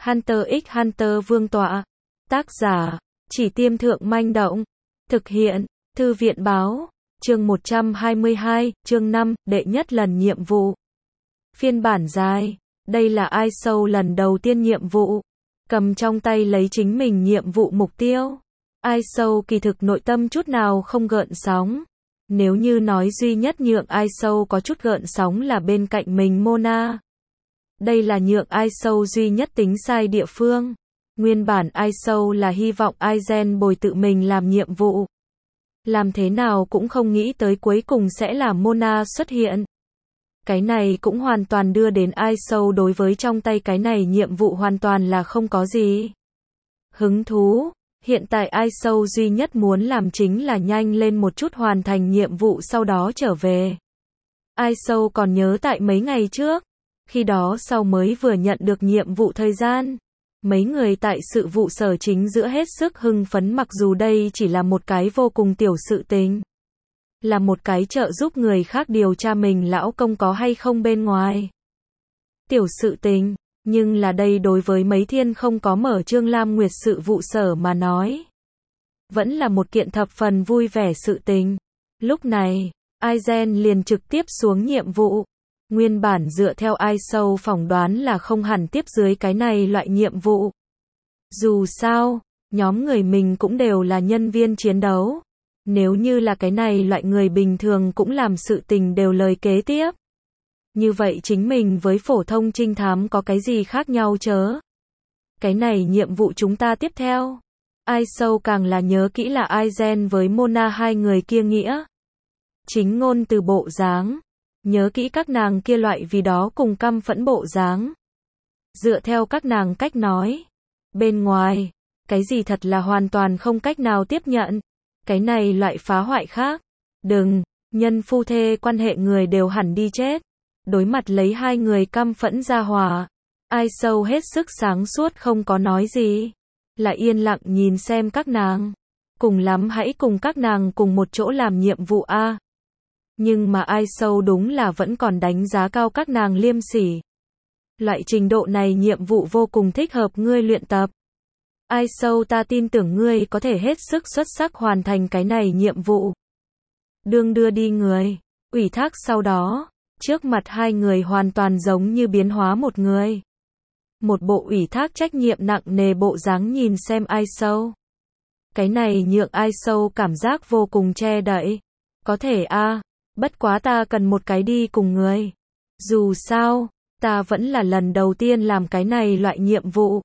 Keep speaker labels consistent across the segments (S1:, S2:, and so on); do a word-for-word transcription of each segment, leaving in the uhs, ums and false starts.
S1: Hunter x Hunter Vương tọa. Tác giả, Chỉ Tiêm Thượng Manh Động. Thực hiện, Thư viện Báo. Chương một trăm hai mươi hai, chương năm, đệ nhất lần nhiệm vụ. Phiên bản dài. Đây là ai sâu lần đầu tiên nhiệm vụ. Cầm trong tay lấy chính mình nhiệm vụ mục tiêu. Ai sâu kỳ thực nội tâm chút nào không gợn sóng. Nếu như nói duy nhất nhượng ai sâu có chút gợn sóng là bên cạnh mình Mona. Đây là nhượng ai sâu duy nhất tính sai địa phương. Nguyên bản ai sâu là hy vọng Aizen bồi tự mình làm nhiệm vụ. Làm thế nào cũng không nghĩ tới cuối cùng sẽ là Mona xuất hiện. Cái này cũng hoàn toàn đưa đến ai sâu đối với trong tay cái này nhiệm vụ hoàn toàn là không có gì hứng thú. Hiện tại ai sâu duy nhất muốn làm chính là nhanh lên một chút hoàn thành nhiệm vụ sau đó trở về. Ai sâu còn nhớ tại mấy ngày trước, khi đó sau mới vừa nhận được nhiệm vụ thời gian. Mấy người tại sự vụ sở chính giữa hết sức hưng phấn mặc dù đây chỉ là một cái vô cùng tiểu sự tình. Là một cái trợ giúp người khác điều tra mình lão công có hay không bên ngoài. Tiểu sự tình, nhưng là đây đối với mấy thiên không có mở Trương Lam Nguyệt sự vụ sở mà nói. Vẫn là một kiện thập phần vui vẻ sự tình. Lúc này, Aizen liền trực tiếp xuống nhiệm vụ. Nguyên bản dựa theo ai sâu phỏng đoán là không hẳn tiếp dưới cái này loại nhiệm vụ. Dù sao, nhóm người mình cũng đều là nhân viên chiến đấu. Nếu như là cái này loại người bình thường cũng làm sự tình đều lời kế tiếp. Như vậy chính mình với phổ thông trinh thám có cái gì khác nhau chớ? Cái này nhiệm vụ chúng ta tiếp theo. Ai sâu càng là nhớ kỹ là Aizen với Mona hai người kia nghĩa. Chính ngôn từ bộ dáng. Nhớ kỹ các nàng kia loại vì đó cùng căm phẫn bộ dáng. Dựa theo các nàng cách nói. Bên ngoài, cái gì thật là hoàn toàn không cách nào tiếp nhận. Cái này loại phá hoại khác. Đừng, nhân phu thê quan hệ người đều hẳn đi chết. Đối mặt lấy hai người căm phẫn ra hòa. Ai sâu hết sức sáng suốt không có nói gì. Lại yên lặng nhìn xem các nàng. Cùng lắm hãy cùng các nàng cùng một chỗ làm nhiệm vụ A. Nhưng mà ai sâu đúng là vẫn còn đánh giá cao các nàng liêm sỉ. Loại trình độ này nhiệm vụ vô cùng thích hợp ngươi luyện tập. Ai sâu ta tin tưởng ngươi có thể hết sức xuất sắc hoàn thành cái này nhiệm vụ. Đương đưa đi người, ủy thác sau đó, trước mặt hai người hoàn toàn giống như biến hóa một người. Một bộ ủy thác trách nhiệm nặng nề bộ dáng nhìn xem ai sâu. Cái này nhượng ai sâu cảm giác vô cùng che đậy. Có thể a à, bất quá ta cần một cái đi cùng người. Dù sao, ta vẫn là lần đầu tiên làm cái này loại nhiệm vụ.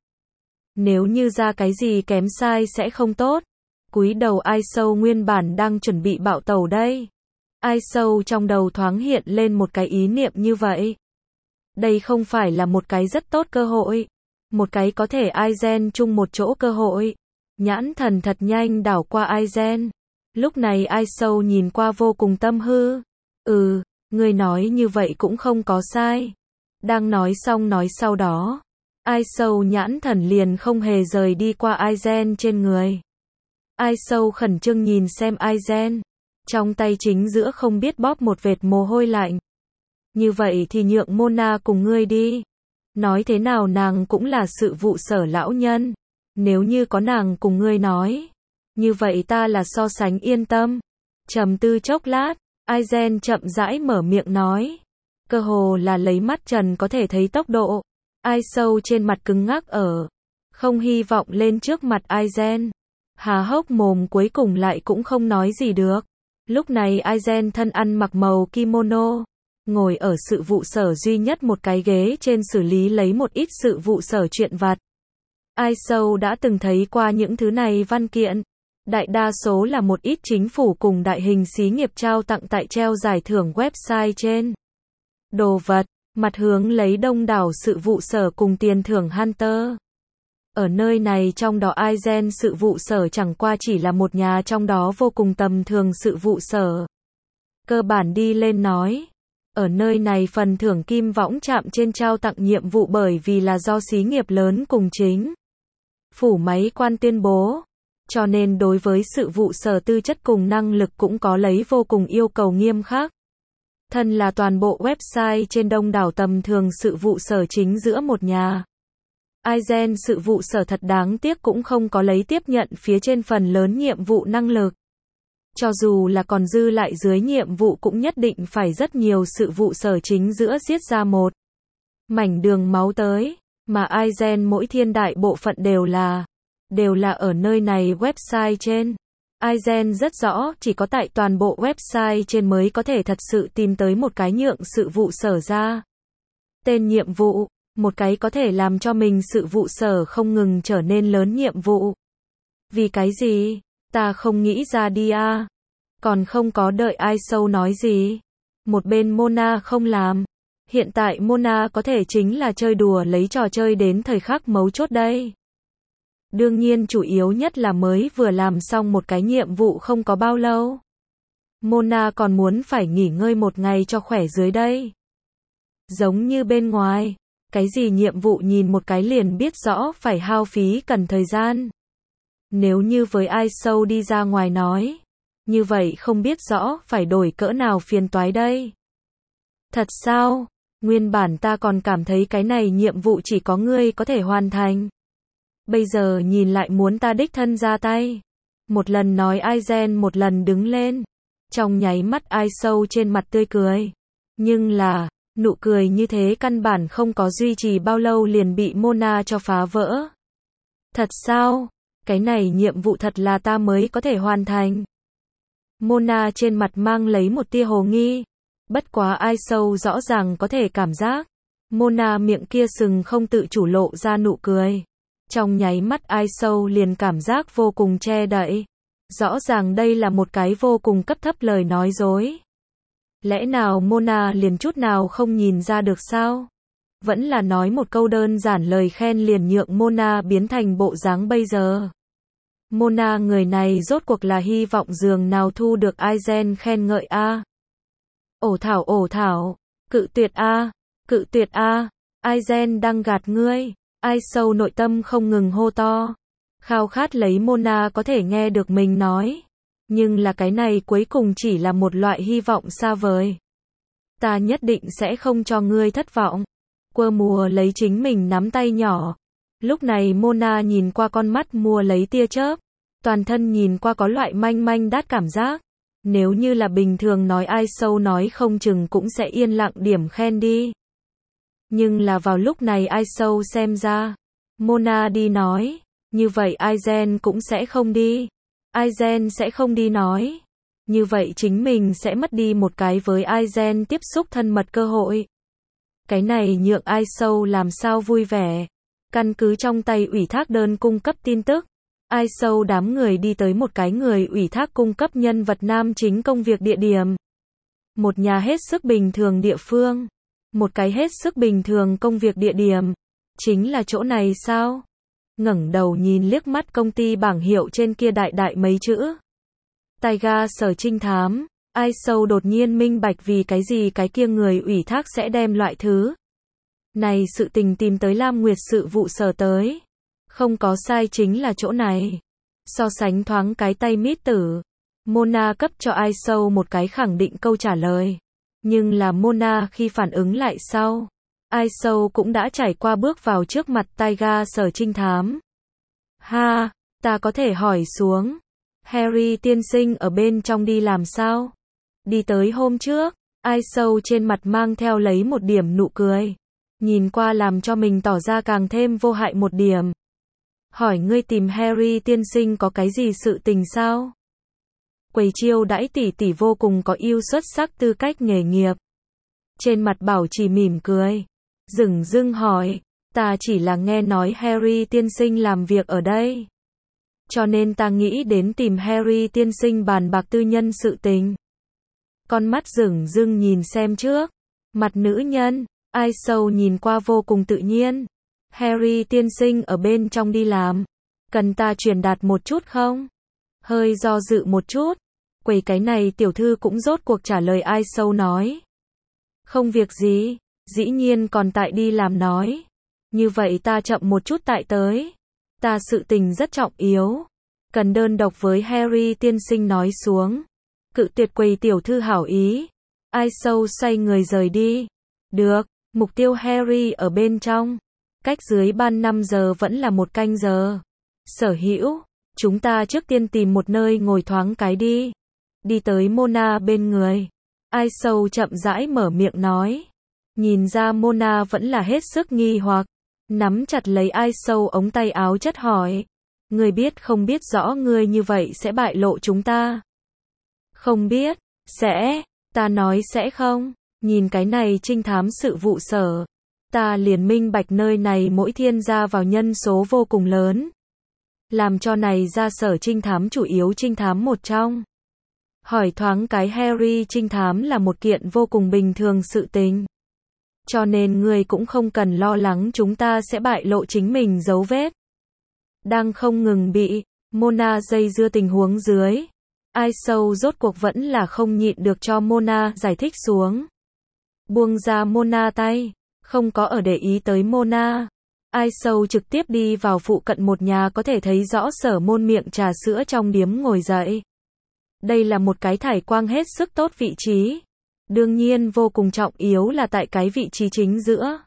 S1: Nếu như ra cái gì kém sai sẽ không tốt. Cúi đầu ai sâu nguyên bản đang chuẩn bị bạo tẩu đây. Ai sâu trong đầu thoáng hiện lên một cái ý niệm như vậy. Đây không phải là một cái rất tốt cơ hội. Một cái có thể Aizen chung một chỗ cơ hội. Nhãn thần thật nhanh đảo qua Aizen. Lúc này ai sâu nhìn qua vô cùng tâm hư. Ừ, người nói như vậy cũng không có sai. Đang nói xong nói sau đó. Ai sâu nhãn thần liền không hề rời đi qua Aizen trên người. Ai sâu khẩn trương nhìn xem Aizen. Trong tay chính giữa không biết bóp một vệt mồ hôi lạnh. Như vậy thì nhượng Mona cùng ngươi đi. Nói thế nào nàng cũng là sự vụ sở lão nhân. Nếu như có nàng cùng ngươi nói. Như vậy ta là so sánh yên tâm. Trầm tư chốc lát. Aizen chậm rãi mở miệng nói. Cơ hồ là lấy mắt trần có thể thấy tốc độ. Ai sâu trên mặt cứng ngắc ở. Không hy vọng lên trước mặt Aizen. Há hốc mồm cuối cùng lại cũng không nói gì được. Lúc này Aizen thân ăn mặc màu kimono. Ngồi ở sự vụ sở duy nhất một cái ghế trên xử lý lấy một ít sự vụ sở chuyện vặt. Ai sâu đã từng thấy qua những thứ này văn kiện. Đại đa số là một ít chính phủ cùng đại hình xí nghiệp trao tặng tại treo giải thưởng website trên. Đồ vật, mặt hướng lấy đông đảo sự vụ sở cùng tiền thưởng Hunter. Ở nơi này trong đó Aizen sự vụ sở chẳng qua chỉ là một nhà trong đó vô cùng tầm thường sự vụ sở. Cơ bản đi lên nói. Ở nơi này phần thưởng kim võng chạm trên trao tặng nhiệm vụ bởi vì là do xí nghiệp lớn cùng chính phủ máy quan tuyên bố. Cho nên đối với sự vụ sở tư chất cùng năng lực cũng có lấy vô cùng yêu cầu nghiêm khắc. Thân là toàn bộ website trên đông đảo tầm thường sự vụ sở chính giữa một nhà. Aizen sự vụ sở thật đáng tiếc cũng không có lấy tiếp nhận phía trên phần lớn nhiệm vụ năng lực. Cho dù là còn dư lại dưới nhiệm vụ cũng nhất định phải rất nhiều sự vụ sở chính giữa giết ra một mảnh đường máu tới, mà Aizen mỗi thiên đại bộ phận đều là, đều là ở nơi này website trên. Aizen rất rõ, chỉ có tại toàn bộ website trên mới có thể thật sự tìm tới một cái nhượng sự vụ sở ra tên nhiệm vụ, một cái có thể làm cho mình sự vụ sở không ngừng trở nên lớn nhiệm vụ. Vì cái gì? Ta không nghĩ ra đi à. Còn không có đợi ai sâu nói gì. Một bên Mona không làm. Hiện tại Mona có thể chính là chơi đùa lấy trò chơi đến thời khắc mấu chốt đây. Đương nhiên chủ yếu nhất là mới vừa làm xong một cái nhiệm vụ không có bao lâu. Mona còn muốn phải nghỉ ngơi một ngày cho khỏe dưới đây. Giống như bên ngoài, cái gì nhiệm vụ nhìn một cái liền biết rõ phải hao phí cần thời gian. Nếu như với ai sâu đi ra ngoài nói, như vậy không biết rõ phải đổi cỡ nào phiền toái đây. Thật sao? Nguyên bản ta còn cảm thấy cái này nhiệm vụ chỉ có ngươi có thể hoàn thành. Bây giờ nhìn lại muốn ta đích thân ra tay. Một lần nói Aizen một lần đứng lên. Trong nháy mắt ai sâu trên mặt tươi cười. Nhưng là, nụ cười như thế căn bản không có duy trì bao lâu liền bị Mona cho phá vỡ. Thật sao? Cái này nhiệm vụ thật là ta mới có thể hoàn thành. Mona trên mặt mang lấy một tia hồ nghi. Bất quá ai sâu rõ ràng có thể cảm giác. Mona miệng kia sừng không tự chủ lộ ra nụ cười. Trong nháy mắt ai sâu liền cảm giác vô cùng che đậy. Rõ ràng đây là một cái vô cùng cấp thấp lời nói dối. Lẽ nào Mona liền chút nào không nhìn ra được sao? Vẫn là nói một câu đơn giản lời khen liền nhượng Mona biến thành bộ dáng bây giờ. Mona người này rốt cuộc là hy vọng giường nào thu được Aizen khen ngợi a. Ổ thảo ổ thảo, cự tuyệt a, cự tuyệt a, Aizen đang gạt ngươi. Ai sâu nội tâm không ngừng hô to. Khao khát lấy Mona có thể nghe được mình nói. Nhưng là cái này cuối cùng chỉ là một loại hy vọng xa vời. Ta nhất định sẽ không cho ngươi thất vọng. Quơ mùa lấy chính mình nắm tay nhỏ. Lúc này Mona nhìn qua con mắt mua lấy tia chớp. Toàn thân nhìn qua có loại manh manh đát cảm giác. Nếu như là bình thường nói ai sâu nói không chừng cũng sẽ yên lặng điểm khen đi. Nhưng là vào lúc này ai sâu xem ra. Mona đi nói. Như vậy Aizen cũng sẽ không đi. Aizen sẽ không đi nói. Như vậy chính mình sẽ mất đi một cái với Aizen tiếp xúc thân mật cơ hội. Cái này nhượng ai sâu làm sao vui vẻ. Căn cứ trong tay ủy thác đơn cung cấp tin tức. Ai sâu đám người đi tới một cái người ủy thác cung cấp nhân vật nam chính công việc địa điểm. Một nhà hết sức bình thường địa phương. Một cái hết sức bình thường công việc địa điểm. Chính là chỗ này sao? Ngẩng đầu nhìn liếc mắt công ty bảng hiệu trên kia đại đại mấy chữ. Taiga sở trinh thám. Ai sâu đột nhiên minh bạch vì cái gì cái kia người ủy thác sẽ đem loại thứ này sự tình tìm tới Lam Nguyệt sự vụ sở tới. Không có sai chính là chỗ này. So sánh thoáng cái tay mít tử. Mona cấp cho ai sâu một cái khẳng định câu trả lời. Nhưng là Mona khi phản ứng lại sau. Ai sâu cũng đã trải qua bước vào trước mặt Taiga sở trinh thám. Ha, ta có thể hỏi xuống. Harry tiên sinh ở bên trong đi làm sao? Đi tới hôm trước, ai sâu trên mặt mang theo lấy một điểm nụ cười. Nhìn qua làm cho mình tỏ ra càng thêm vô hại một điểm. Hỏi ngươi tìm Harry tiên sinh có cái gì sự tình sao? Quầy chiêu đãi tỷ tỷ vô cùng có ưu xuất sắc tư cách nghề nghiệp. Trên mặt Bảo Trì mỉm cười. Dửng dưng hỏi, ta chỉ là nghe nói Harry tiên sinh làm việc ở đây. Cho nên ta nghĩ đến tìm Harry tiên sinh bàn bạc tư nhân sự tình. Con mắt dửng dưng nhìn xem trước. Mặt nữ nhân, ai sâu nhìn qua vô cùng tự nhiên. Harry tiên sinh ở bên trong đi làm. Cần ta truyền đạt một chút không? Hơi do dự một chút. Quầy cái này tiểu thư cũng rốt cuộc trả lời ai sâu nói. Không việc gì, dĩ nhiên còn tại đi làm nói. Như vậy ta chậm một chút tại tới. Ta sự tình rất trọng yếu. Cần đơn độc với Harry tiên sinh nói xuống. Cự tuyệt quầy tiểu thư hảo ý. Ai sâu xoay người rời đi. Được, mục tiêu Harry ở bên trong. cách dưới ban năm giờ vẫn là một canh giờ. Sở hữu, chúng ta trước tiên tìm một nơi ngồi thoáng cái đi. Đi tới Mona bên người. Ai Sâu chậm rãi mở miệng nói. Nhìn ra Mona vẫn là hết sức nghi hoặc. Nắm chặt lấy Ai Sâu ống tay áo chất hỏi. Ngươi biết không biết rõ ngươi như vậy sẽ bại lộ chúng ta? Không biết, sẽ, ta nói sẽ không. Nhìn cái này trinh thám sự vụ sở. Ta liền minh bạch nơi này mỗi thiên ra vào nhân số vô cùng lớn. Làm cho này ra sở trinh thám chủ yếu trinh thám một trong. Hỏi thoáng cái Harry trinh thám là một kiện vô cùng bình thường sự tình. Cho nên ngươi cũng không cần lo lắng chúng ta sẽ bại lộ chính mình dấu vết. Đang không ngừng bị Mona dây dưa tình huống dưới. Ai Sâu rốt cuộc vẫn là không nhịn được cho Mona giải thích xuống. Buông ra Mona tay, không có ở để ý tới Mona. Ai Sâu trực tiếp đi vào phụ cận một nhà có thể thấy rõ sở môn miệng trà sữa trong điếm ngồi dậy. Đây là một cái thải quang hết sức tốt vị trí. Đương nhiên vô cùng trọng yếu là tại cái vị trí chính giữa.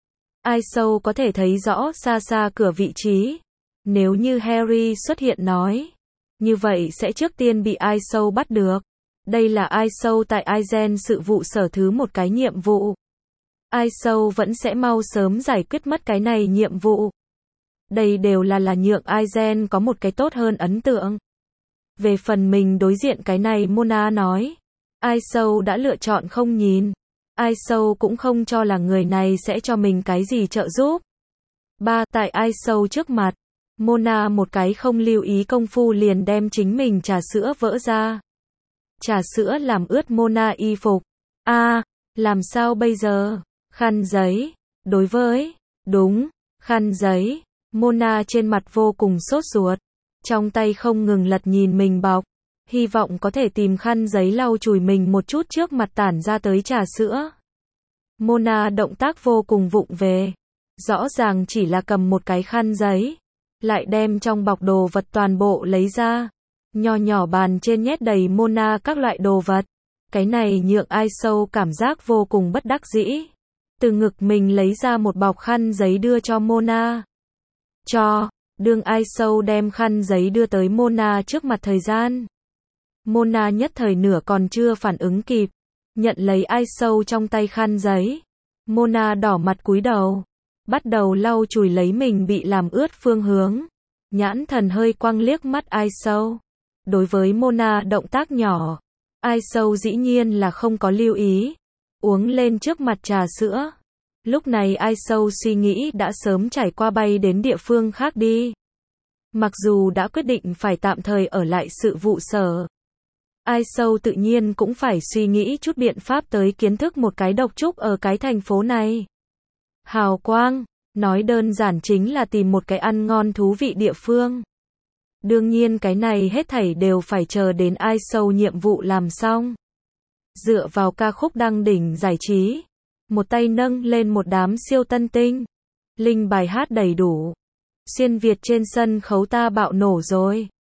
S1: Ai Sâu có thể thấy rõ xa xa cửa vị trí. Nếu như Harry xuất hiện nói, như vậy sẽ trước tiên bị Ai Sâu bắt được. Đây là Ai Sâu tại Aizen sự vụ sở thứ một cái nhiệm vụ. Ai Sâu vẫn sẽ mau sớm giải quyết mất cái này nhiệm vụ. Đây đều là là nhượng Aizen có một cái tốt hơn ấn tượng. Về phần mình đối diện cái này Mona nói. Ai Sâu đã lựa chọn không nhìn. Ai Sâu cũng không cho là người này sẽ cho mình cái gì trợ giúp. Ba, tại Ai Sâu trước mặt. Mona một cái không lưu ý công phu liền đem chính mình trà sữa vỡ ra. Trà sữa làm ướt Mona y phục. A, à, làm sao bây giờ? Khăn giấy. Đối với, đúng, khăn giấy. Mona trên mặt vô cùng sốt ruột. Trong tay không ngừng lật nhìn mình bọc. Hy vọng có thể tìm khăn giấy lau chùi mình một chút trước mặt tản ra tới trà sữa. Mona động tác vô cùng vụng về. Rõ ràng chỉ là cầm một cái khăn giấy. Lại đem trong bọc đồ vật toàn bộ lấy ra. Nho nhỏ bàn trên nhét đầy Mona các loại đồ vật. Cái này nhượng Ai Sâu cảm giác vô cùng bất đắc dĩ. Từ ngực mình lấy ra một bọc khăn giấy đưa cho Mona. Cho, đương Ai Sâu đem khăn giấy đưa tới Mona trước mặt thời gian. Mona nhất thời nửa còn chưa phản ứng kịp. Nhận lấy Ai Sâu trong tay khăn giấy. Mona đỏ mặt cúi đầu. Bắt đầu lau chùi lấy mình bị làm ướt phương hướng. Nhãn thần hơi quăng liếc mắt Ai Sâu. Đối với Mona động tác nhỏ. Ai Sâu dĩ nhiên là không có lưu ý. Uống lên trước mặt trà sữa. Lúc này Ai Sâu suy nghĩ đã sớm trải qua bay đến địa phương khác đi. Mặc dù đã quyết định phải tạm thời ở lại sự vụ sở. Ai Sâu tự nhiên cũng phải suy nghĩ chút biện pháp tới kiến thức một cái độc trúc ở cái thành phố này. Hào quang, nói đơn giản chính là tìm một cái ăn ngon thú vị địa phương. Đương nhiên cái này hết thảy đều phải chờ đến Ai Sâu nhiệm vụ làm xong. Dựa vào ca khúc đăng đỉnh giải trí. Một tay nâng lên một đám siêu tân tinh. Linh bài hát đầy đủ. Xuyên Việt trên sân khấu ta bạo nổ rồi.